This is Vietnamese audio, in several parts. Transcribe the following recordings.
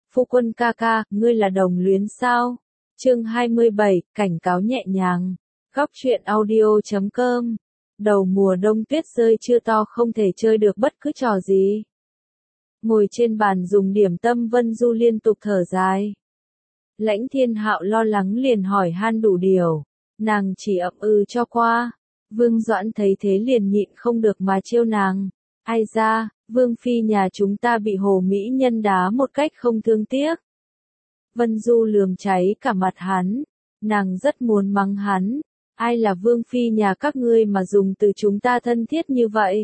Phu quân ca ca, ngươi là đồng luyến sao? Chương 27, cảnh cáo nhẹ nhàng. Góc truyện audio.com. Đầu mùa đông tuyết rơi chưa to không thể chơi được bất cứ trò gì. Ngồi trên bàn dùng điểm tâm Vân Du liên tục thở dài. Lãnh Thiên Hạo lo lắng liền hỏi han đủ điều. Nàng chỉ ậm ừ cho qua. Vương Doãn thấy thế liền nhịn không được mà trêu nàng. Ai ra, Vương Phi nhà chúng ta bị hồ mỹ nhân đá một cách không thương tiếc. Vân Du lườm cháy cả mặt hắn. Nàng rất muốn mắng hắn. Ai là Vương Phi nhà các ngươi mà dùng từ chúng ta thân thiết như vậy?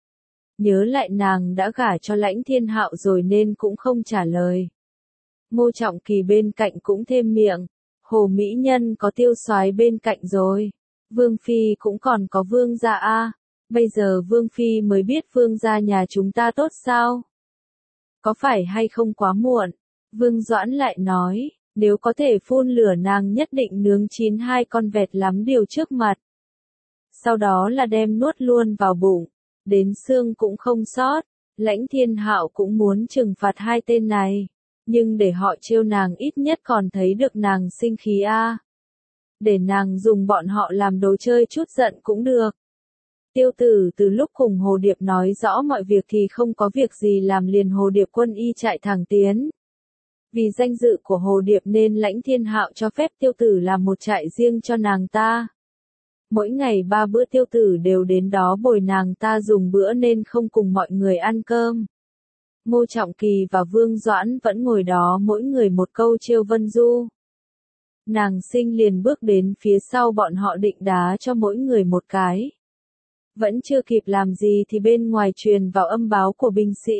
Nhớ lại nàng đã gả cho Lãnh Thiên Hạo rồi nên cũng không trả lời. Ngô Trọng Kỳ bên cạnh cũng thêm miệng. Hồ mỹ nhân có Tiêu Soái bên cạnh rồi. Vương Phi cũng còn có Vương gia a. Bây giờ Vương Phi mới biết Vương gia nhà chúng ta tốt sao? Có phải hay không quá muộn? Vương Doãn lại nói, nếu có thể phun lửa nàng nhất định nướng chín hai con vẹt lắm điều trước mặt. Sau đó là đem nuốt luôn vào bụng, đến xương cũng không sót. Lãnh Thiên Hạo cũng muốn trừng phạt hai tên này, nhưng để họ trêu nàng ít nhất còn thấy được nàng sinh khí a. Để nàng dùng bọn họ làm đồ chơi chút giận cũng được. Tiêu Tử từ lúc cùng Hồ Điệp nói rõ mọi việc thì không có việc gì làm liền Hồ Điệp quân y chạy thẳng tiến. Vì danh dự của Hồ Điệp nên Lãnh Thiên Hạo cho phép Tiêu Tử làm một trại riêng cho nàng ta. Mỗi ngày 3 bữa Tiêu Tử đều đến đó bồi nàng ta dùng bữa nên không cùng mọi người ăn cơm. Ngô Trọng Kỳ và Vương Doãn vẫn ngồi đó mỗi người một câu trêu Vân Du. Nàng Sinh liền bước đến phía sau bọn họ định đá cho mỗi người một cái. Vẫn chưa kịp làm gì thì bên ngoài truyền vào âm báo của binh sĩ.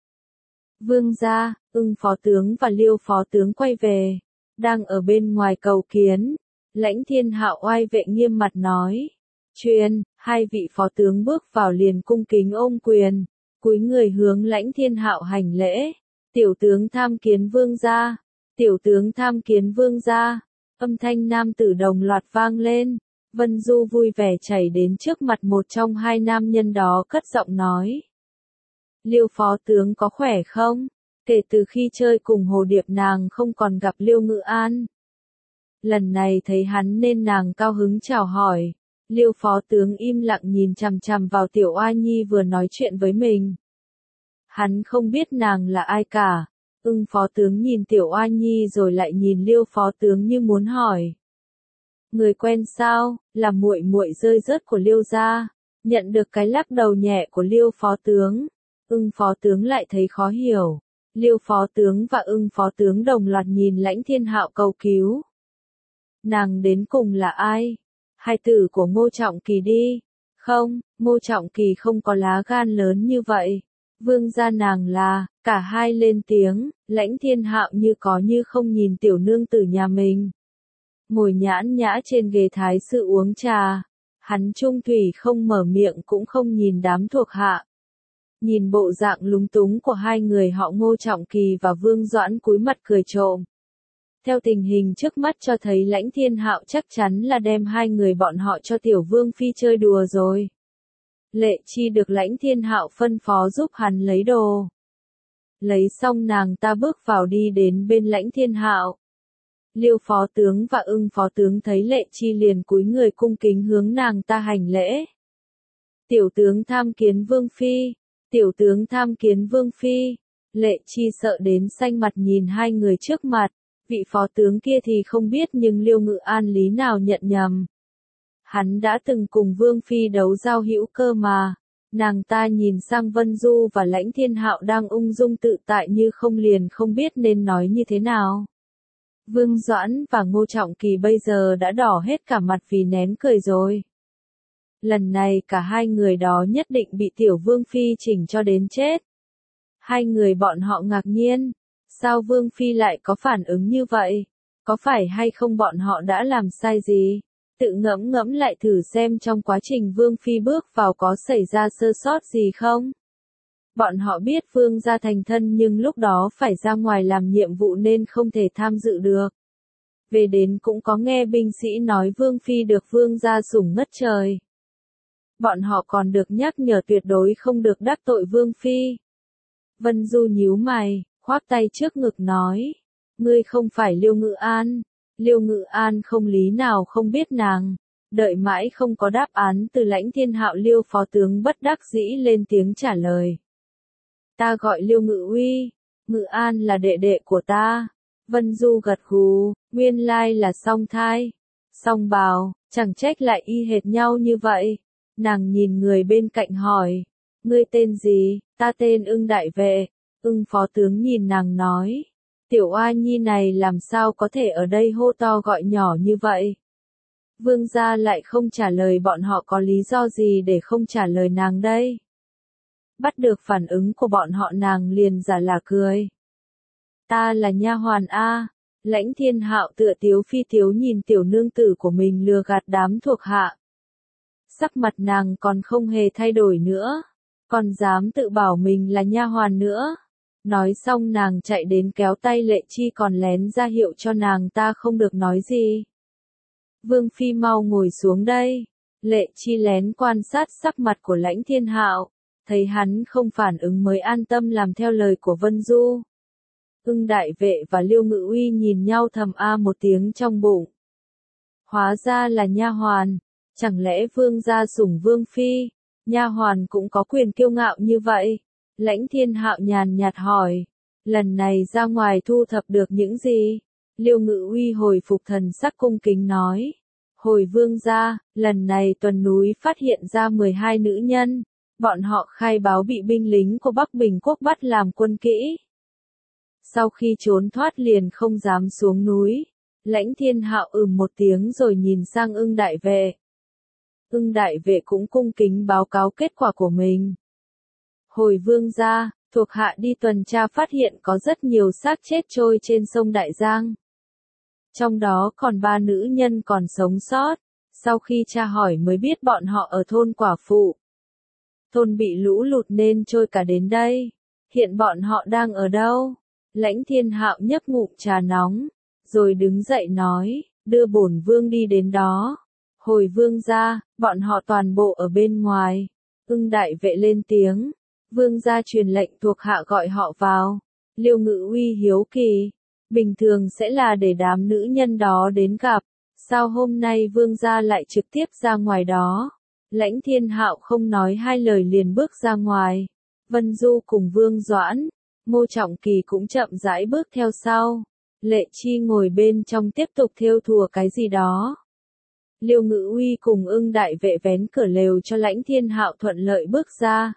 Vương gia, Ưng phó tướng và Liêu phó tướng quay về, đang ở bên ngoài cầu kiến. Lãnh Thiên Hạo oai vệ nghiêm mặt nói. Truyền, hai vị phó tướng bước vào liền cung kính ôm quyền, cúi người hướng Lãnh Thiên Hạo hành lễ. Tiểu tướng tham kiến vương gia, tiểu tướng tham kiến vương gia. Âm thanh nam tử đồng loạt vang lên. Vân Du vui vẻ chảy đến trước mặt một trong hai nam nhân đó cất giọng nói. Liêu phó tướng có khỏe không? Kể từ khi chơi cùng Hồ Điệp nàng không còn gặp Liêu Ngự An. Lần này thấy hắn nên nàng cao hứng chào hỏi. Liêu phó tướng im lặng nhìn chằm chằm vào Tiểu Oa Nhi vừa nói chuyện với mình. Hắn không biết nàng là ai cả. Ưng phó tướng nhìn Tiểu Oa Nhi rồi lại nhìn Liêu phó tướng như muốn hỏi. Người quen sao, là muội muội rơi rớt của Liêu gia. Nhận được cái lắc đầu nhẹ của Liêu phó tướng. Ưng phó tướng lại thấy khó hiểu. Liêu phó tướng và Ưng phó tướng đồng loạt nhìn Lãnh Thiên Hạo cầu cứu. Nàng đến cùng là ai? Hai tử của Ngô Trọng Kỳ đi. Không, Ngô Trọng Kỳ không có lá gan lớn như vậy. Vương gia nàng là, cả hai lên tiếng. Lãnh Thiên Hạo như có như không nhìn tiểu nương tử nhà mình. Ngồi nhãn nhã trên ghế thái sư uống trà. Hắn trung thủy không mở miệng cũng không nhìn đám thuộc hạ. Nhìn bộ dạng lúng túng của hai người họ Ngô Trọng Kỳ và Vương Doãn cúi mặt cười trộm. Theo tình hình trước mắt cho thấy Lãnh Thiên Hạo chắc chắn là đem hai người bọn họ cho Tiểu Vương Phi chơi đùa rồi. Lệ Chi được Lãnh Thiên Hạo phân phó giúp hắn lấy đồ. Lấy xong nàng ta bước vào đi đến bên Lãnh Thiên Hạo. Liêu phó tướng và Ưng phó tướng thấy Lệ Chi liền cúi người cung kính hướng nàng ta hành lễ. Tiểu tướng tham kiến Vương Phi. Tiểu tướng tham kiến Vương Phi. Lệ Chi sợ đến xanh mặt nhìn hai người trước mặt. Vị phó tướng kia thì không biết nhưng Liêu Ngự An lý nào nhận nhầm. Hắn đã từng cùng Vương Phi đấu giao hữu cơ mà. Nàng ta nhìn sang Vân Du và Lãnh Thiên Hạo đang ung dung tự tại như không liền không biết nên nói như thế nào. Vương Doãn và Ngô Trọng Kỳ bây giờ đã đỏ hết cả mặt vì nén cười rồi. Lần này cả hai người đó nhất định bị Tiểu Vương Phi chỉnh cho đến chết. Hai người bọn họ ngạc nhiên. Sao Vương Phi lại có phản ứng như vậy? Có phải hay không bọn họ đã làm sai gì? Tự ngẫm ngẫm lại thử xem trong quá trình Vương Phi bước vào có xảy ra sơ sót gì không? Bọn họ biết Vương gia thành thân nhưng lúc đó phải ra ngoài làm nhiệm vụ nên không thể tham dự được. Về đến cũng có nghe binh sĩ nói Vương Phi được Vương gia sủng ngất trời. Bọn họ còn được nhắc nhở tuyệt đối không được đắc tội Vương Phi. Vân Du nhíu mày, khoác tay trước ngực nói, ngươi không phải Liêu Ngự An. Liêu Ngự An không lý nào không biết nàng, đợi mãi không có đáp án từ Lãnh Thiên Hạo. Liêu phó tướng bất đắc dĩ lên tiếng trả lời. Ta gọi Liêu Ngự Uy, Ngự An là đệ đệ của ta. Vân Du gật gù, nguyên lai là song thai, song bào, chẳng trách lại y hệt nhau như vậy. Nàng nhìn người bên cạnh hỏi, ngươi tên gì? Ta tên Ưng đại vệ. Ưng phó tướng nhìn nàng nói, tiểu oa nhi này làm sao có thể ở đây hô to gọi nhỏ như vậy? Vương gia lại không trả lời bọn họ, có lý do gì để không trả lời nàng đây? Bắt được phản ứng của bọn họ, nàng liền giả là cười. Ta là nha hoàn a. Lãnh Thiên Hạo tựa tiếu phi tiếu nhìn tiểu nương tử của mình lừa gạt đám thuộc hạ. Sắc mặt nàng còn không hề thay đổi nữa, còn dám tự bảo mình là nha hoàn nữa. Nói xong nàng chạy đến kéo tay Lệ Chi, còn lén ra hiệu cho nàng ta không được nói gì. Vương phi mau ngồi xuống đây. Lệ Chi lén quan sát sắc mặt của Lãnh Thiên Hạo, thấy hắn không phản ứng mới an tâm làm theo lời của Vân Du. Ưng đại vệ và Liêu Ngự Uy nhìn nhau thầm a một tiếng trong bụng. Hóa ra là nha hoàn, chẳng lẽ vương gia sủng vương phi, nha hoàn cũng có quyền kiêu ngạo như vậy? Lãnh Thiên Hạo nhàn nhạt hỏi, lần này ra ngoài thu thập được những gì? Liêu Ngự Uy hồi phục thần sắc cung kính nói, hồi vương gia, lần này tuần núi phát hiện ra 12 nữ nhân, bọn họ khai báo bị binh lính của Bắc Bình quốc bắt làm quân kỹ. Sau khi trốn thoát liền không dám xuống núi. Lãnh Thiên Hạo một tiếng rồi nhìn sang Ưng đại vệ. Ưng đại vệ cũng cung kính báo cáo kết quả của mình. Hồi vương gia, thuộc hạ đi tuần tra phát hiện có rất nhiều xác chết trôi trên sông Đại Giang. Trong đó còn 3 nữ nhân còn sống sót. Sau khi tra hỏi mới biết bọn họ ở thôn Quả Phụ. Thôn bị lũ lụt nên trôi cả đến đây. Hiện bọn họ đang ở đâu? Lãnh Thiên Hạo nhấp ngụm trà nóng, rồi đứng dậy nói, đưa bổn vương đi đến đó. Hồi vương gia, bọn họ toàn bộ ở bên ngoài. Ưng đại vệ lên tiếng, vương gia truyền lệnh thuộc hạ gọi họ vào. Liêu Ngự Uy hiếu kỳ, bình thường sẽ là để đám nữ nhân đó đến gặp, sao hôm nay vương gia lại trực tiếp ra ngoài đó? Lãnh Thiên Hạo không nói hai lời liền bước ra ngoài. Vân Du cùng Vương Doãn, Ngô Trọng Kỳ cũng chậm rãi bước theo sau. Lệ Chi ngồi bên trong tiếp tục thêu thùa cái gì đó. Liêu Ngự Uy cùng Ưng đại vệ vén cửa lều cho Lãnh Thiên Hạo thuận lợi bước ra.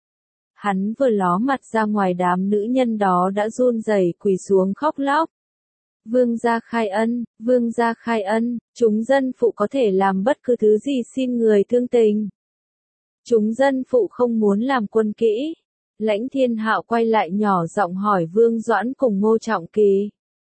Hắn vừa ló mặt ra ngoài, đám nữ nhân đó đã run rẩy quỳ xuống khóc lóc. Vương gia khai ân, vương gia khai ân, chúng dân phụ có thể làm bất cứ thứ gì xin người thương tình. Chúng dân phụ không muốn làm quân kỹ. Lãnh Thiên Hạo quay lại nhỏ giọng hỏi Vương Doãn cùng Ngô Trọng Kỳ.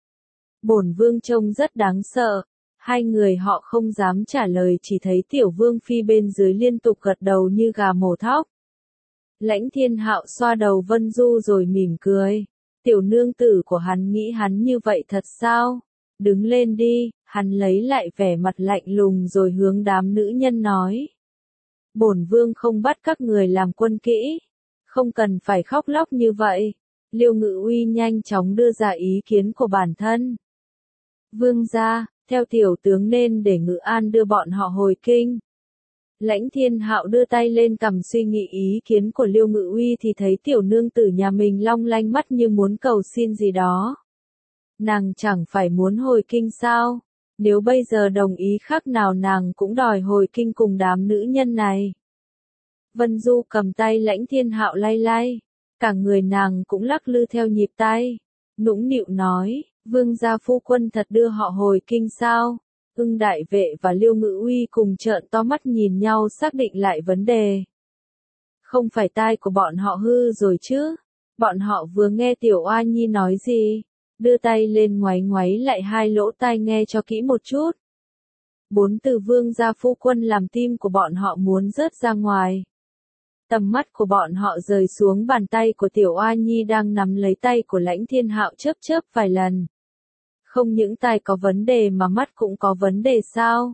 Bổn vương trông rất đáng sợ. Hai người họ không dám trả lời, chỉ thấy tiểu vương phi bên dưới liên tục gật đầu như gà mổ thóc. Lãnh Thiên Hạo xoa đầu Vân Du rồi mỉm cười. Tiểu nương tử của hắn nghĩ hắn như vậy thật sao? Đứng lên đi, hắn lấy lại vẻ mặt lạnh lùng rồi hướng đám nữ nhân nói. Bổn vương không bắt các người làm quân kỹ. Không cần phải khóc lóc như vậy. Liêu Ngự Uy nhanh chóng đưa ra ý kiến của bản thân. Vương gia, theo tiểu tướng nên để Ngự An đưa bọn họ hồi kinh. Lãnh Thiên Hạo đưa tay lên cằm suy nghĩ ý kiến của Liêu Ngự Uy thì thấy tiểu nương tử nhà mình long lanh mắt như muốn cầu xin gì đó. Nàng chẳng phải muốn hồi kinh sao? Nếu bây giờ đồng ý khác nào nàng cũng đòi hồi kinh cùng đám nữ nhân này. Vân Du cầm tay Lãnh Thiên Hạo lay lay, cả người nàng cũng lắc lư theo nhịp tay. Nũng nịu nói, vương gia phu quân thật đưa họ hồi kinh sao? Ưng đại vệ và Liêu Ngự Uy cùng trợn to mắt nhìn nhau xác định lại vấn đề. Không phải tai của bọn họ hư rồi chứ? Bọn họ vừa nghe tiểu oa nhi nói gì? Đưa tay lên ngoáy ngoáy lại hai lỗ tai nghe cho kỹ một chút. 4 từ vương gia phu quân làm tim của bọn họ muốn rớt ra ngoài. Tầm mắt của bọn họ rời xuống bàn tay của tiểu oa nhi đang nắm lấy tay của Lãnh Thiên Hạo chớp chớp vài lần. Không những tai có vấn đề mà mắt cũng có vấn đề sao?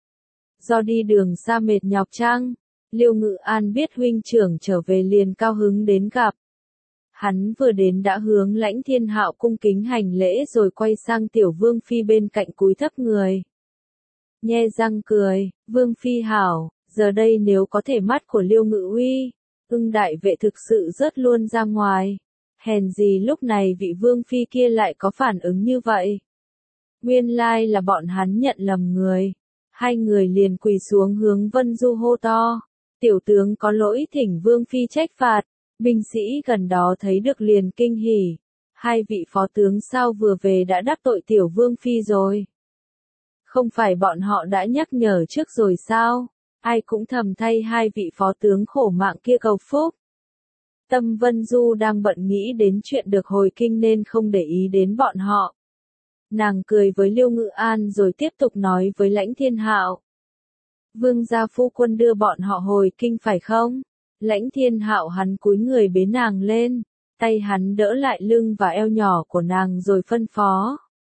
Do đi đường xa mệt nhọc chăng? Liêu Ngự An biết huynh trưởng trở về liền cao hứng đến gặp. Hắn vừa đến đã hướng Lãnh Thiên Hạo cung kính hành lễ rồi quay sang Tiểu Vương Phi bên cạnh cúi thấp người. Nhe răng cười, Vương Phi hảo, giờ đây nếu có thể mắt của Liêu Ngự Uy, Ưng đại vệ thực sự rớt luôn ra ngoài. Hèn gì lúc này vị Vương Phi kia lại có phản ứng như vậy. Nguyên lai là bọn hắn nhận lầm người. Hai người liền quỳ xuống hướng Vân Du hô to. Tiểu tướng có lỗi thỉnh Vương Phi trách phạt. Binh sĩ gần đó thấy được liền kinh hỉ. Hai vị phó tướng sao vừa về đã đắc tội Tiểu Vương Phi rồi. Không phải bọn họ đã nhắc nhở trước rồi sao? Ai cũng thầm thay hai vị phó tướng khổ mạng kia cầu phúc. Tâm Vân Du đang bận nghĩ đến chuyện được hồi kinh nên không để ý đến bọn họ. Nàng cười với Liêu Ngự An rồi tiếp tục nói với Lãnh Thiên Hạo. Vương gia phu quân đưa bọn họ hồi kinh phải không? Lãnh Thiên Hạo hắn cúi người bế nàng lên, tay hắn đỡ lại lưng và eo nhỏ của nàng rồi phân phó.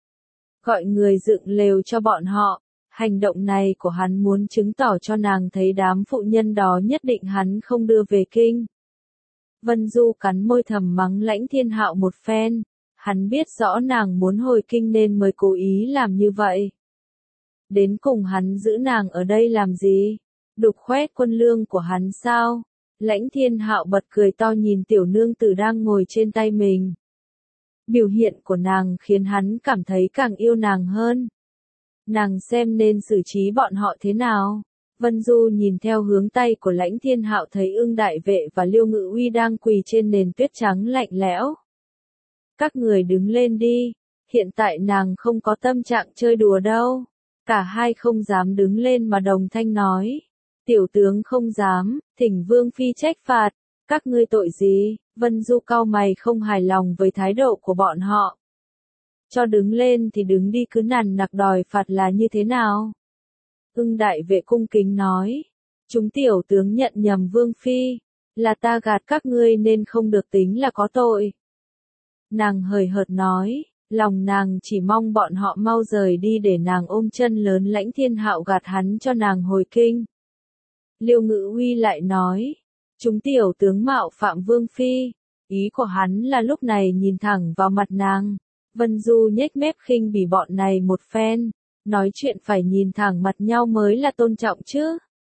Gọi người dựng lều cho bọn họ. Hành động này của hắn muốn chứng tỏ cho nàng thấy đám phụ nhân đó nhất định hắn không đưa về kinh. Vân Du cắn môi thầm mắng Lãnh Thiên Hạo một phen. Hắn biết rõ nàng muốn hồi kinh nên mới cố ý làm như vậy. Đến cùng hắn giữ nàng ở đây làm gì? Đục khoét quân lương của hắn sao? Lãnh Thiên Hạo bật cười to nhìn tiểu nương tử đang ngồi trên tay mình. Biểu hiện của nàng khiến hắn cảm thấy càng yêu nàng hơn. Nàng xem nên xử trí bọn họ thế nào? Vân Du nhìn theo hướng tay của Lãnh Thiên Hạo thấy Ưng đại vệ và Liêu Ngự Uy đang quỳ trên nền tuyết trắng lạnh lẽo. Các người đứng lên đi, hiện tại nàng không có tâm trạng chơi đùa đâu. Cả hai không dám đứng lên mà đồng thanh nói. Tiểu tướng không dám, thỉnh Vương Phi trách phạt, các ngươi tội gì? Vân Du cau mày không hài lòng với thái độ của bọn họ. Cho đứng lên thì đứng đi cứ nằn nặc đòi phạt là như thế nào? Ưng đại vệ cung kính nói. Chúng tiểu tướng nhận nhầm Vương Phi, là ta gạt các ngươi nên không được tính là có tội. Nàng hời hợt nói, lòng nàng chỉ mong bọn họ mau rời đi để nàng ôm chân lớn Lãnh Thiên Hạo gạt hắn cho nàng hồi kinh. Liêu Ngự Uy lại nói, chúng tiểu tướng mạo phạm Vương Phi, ý của hắn là lúc này nhìn thẳng vào mặt nàng. Vân Du nhếch mép khinh bỉ bọn này một phen, nói chuyện phải nhìn thẳng mặt nhau mới là tôn trọng chứ.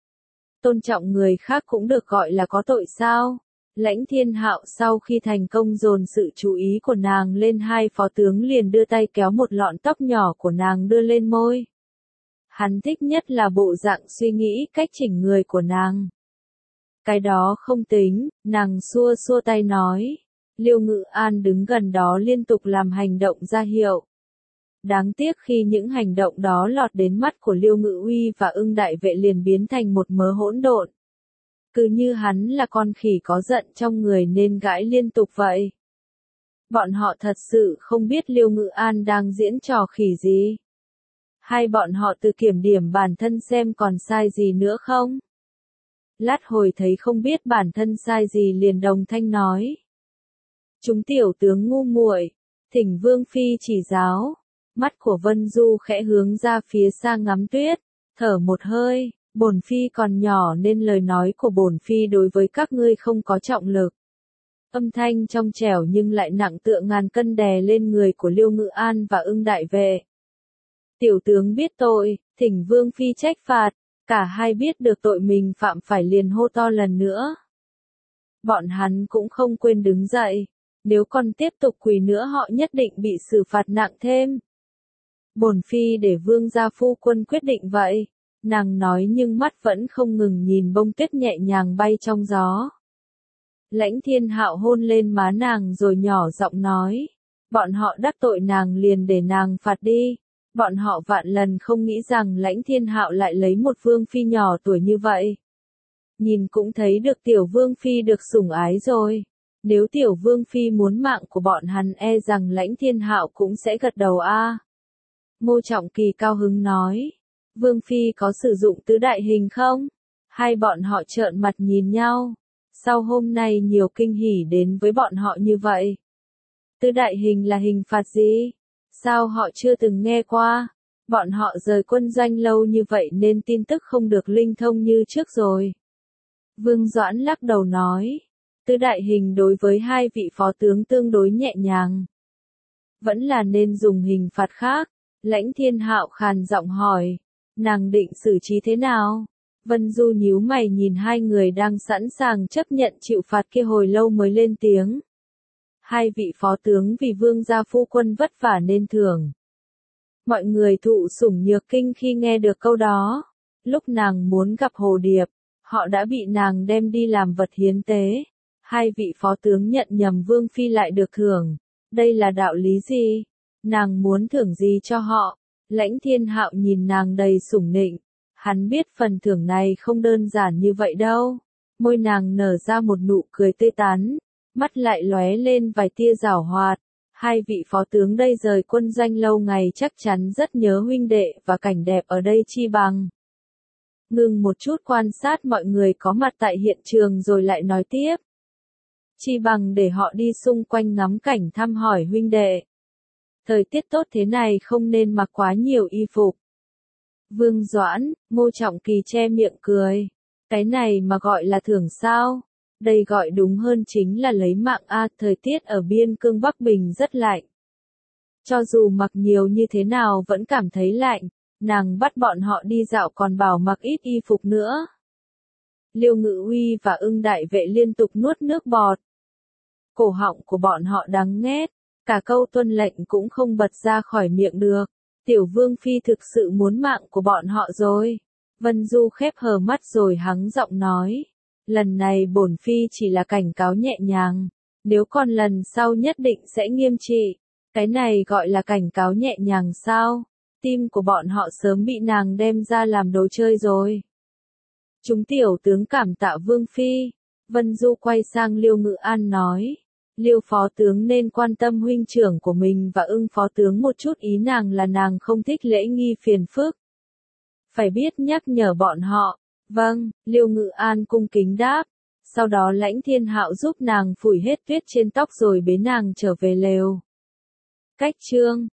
Tôn trọng người khác cũng được gọi là có tội sao? Lãnh Thiên Hạo sau khi thành công dồn sự chú ý của nàng lên hai phó tướng liền đưa tay kéo một lọn tóc nhỏ của nàng đưa lên môi. Hắn thích nhất là bộ dạng suy nghĩ cách chỉnh người của nàng. Cái đó không tính, nàng xua xua tay nói. Liêu Ngự An đứng gần đó liên tục làm hành động ra hiệu. Đáng tiếc khi những hành động đó lọt đến mắt của Liêu Ngự Uy và Ưng đại vệ liền biến thành một mớ hỗn độn. Cứ như hắn là con khỉ có giận trong người nên gãi liên tục vậy. Bọn họ thật sự không biết Liêu Ngự An đang diễn trò khỉ gì. Hay bọn họ tự kiểm điểm bản thân xem còn sai gì nữa không? Lát hồi thấy không biết bản thân sai gì liền đồng thanh nói. Chúng tiểu tướng ngu muội, thỉnh Vương Phi chỉ giáo. Mắt của Vân Du khẽ hướng ra phía xa ngắm tuyết, thở một hơi. Bổn Phi còn nhỏ nên lời nói của bổn Phi đối với các ngươi không có trọng lực. Âm thanh trong trẻo nhưng lại nặng tựa ngàn cân đè lên người của Liêu Ngự An và Ưng đại vệ. Tiểu tướng biết tội, thỉnh Vương Phi trách phạt, cả hai biết được tội mình phạm phải liền hô to lần nữa. Bọn hắn cũng không quên đứng dậy, nếu còn tiếp tục quỳ nữa họ nhất định bị xử phạt nặng thêm. Bổn Phi để Vương gia phu quân quyết định vậy. Nàng nói nhưng mắt vẫn không ngừng nhìn bông tuyết nhẹ nhàng bay trong gió. Lãnh Thiên Hạo hôn lên má nàng rồi nhỏ giọng nói. Bọn họ đắc tội nàng liền để nàng phạt đi. Bọn họ vạn lần không nghĩ rằng Lãnh Thiên Hạo lại lấy một Vương Phi nhỏ tuổi như vậy. Nhìn cũng thấy được tiểu Vương Phi được sủng ái rồi. Nếu tiểu Vương Phi muốn mạng của bọn hắn e rằng Lãnh Thiên Hạo cũng sẽ gật đầu a. Ngô Trọng Kỳ cao hứng nói. Vương Phi có sử dụng tứ đại hình không? Hai bọn họ trợn mặt nhìn nhau. Sao hôm nay nhiều kinh hỉ đến với bọn họ như vậy? Tứ đại hình là hình phạt gì? Sao họ chưa từng nghe qua? Bọn họ rời quân doanh lâu như vậy nên tin tức không được linh thông như trước rồi. Vương Doãn lắc đầu nói. Tứ đại hình đối với hai vị phó tướng tương đối nhẹ nhàng. Vẫn là nên dùng hình phạt khác. Lãnh Thiên Hạo khàn giọng hỏi. Nàng định xử trí thế nào? Vân Du nhíu mày nhìn hai người đang sẵn sàng chấp nhận chịu phạt kia hồi lâu mới lên tiếng. Hai vị phó tướng vì vương gia phu quân vất vả nên thưởng. Mọi người thụ sủng nhược kinh khi nghe được câu đó. Lúc nàng muốn gặp Hồ Điệp, họ đã bị nàng đem đi làm vật hiến tế. Hai vị phó tướng nhận nhầm vương phi lại được thưởng. Đây là đạo lý gì? Nàng muốn thưởng gì cho họ? Lãnh Thiên Hạo nhìn nàng đầy sủng nịnh. Hắn biết phần thưởng này không đơn giản như vậy đâu. Môi nàng nở ra một nụ cười tươi tắn. Mắt lại lóe lên vài tia giảo hoạt. Hai vị phó tướng đây rời quân doanh lâu ngày chắc chắn rất nhớ huynh đệ và cảnh đẹp ở đây chi bằng. Ngừng một chút quan sát mọi người có mặt tại hiện trường rồi lại nói tiếp. Chi bằng để họ đi xung quanh ngắm cảnh thăm hỏi huynh đệ. Thời tiết tốt thế này không nên mặc quá nhiều y phục. Vương Doãn, Ngô Trọng Kỳ che miệng cười. Cái này mà gọi là thưởng sao? Đây gọi đúng hơn chính là lấy mạng a, thời tiết ở biên cương Bắc Bình rất lạnh. Cho dù mặc nhiều như thế nào vẫn cảm thấy lạnh, nàng bắt bọn họ đi dạo còn bảo mặc ít y phục nữa. Liêu Ngự Uy và Ưng Đại Vệ liên tục nuốt nước bọt. Cổ họng của bọn họ đắng nghét, cả câu tuân lệnh cũng không bật ra khỏi miệng được. Tiểu Vương Phi thực sự muốn mạng của bọn họ rồi. Vân Du khép hờ mắt rồi hắng giọng nói. Lần này bổn Phi chỉ là cảnh cáo nhẹ nhàng. Nếu còn lần sau nhất định sẽ nghiêm trị. Cái này gọi là cảnh cáo nhẹ nhàng sao? Tim của bọn họ sớm bị nàng đem ra làm đồ chơi rồi. Chúng tiểu tướng cảm tạ Vương Phi. Vân Du quay sang Liêu Ngự An nói. Liêu phó tướng nên quan tâm huynh trưởng của mình và Ưng phó tướng một chút, ý nàng là nàng không thích lễ nghi phiền phức. Phải biết nhắc nhở bọn họ. Vâng, Liêu Ngự An cung kính đáp. Sau đó Lãnh Thiên Hạo giúp nàng phủi hết tuyết trên tóc rồi bế nàng trở về lều. Cách chương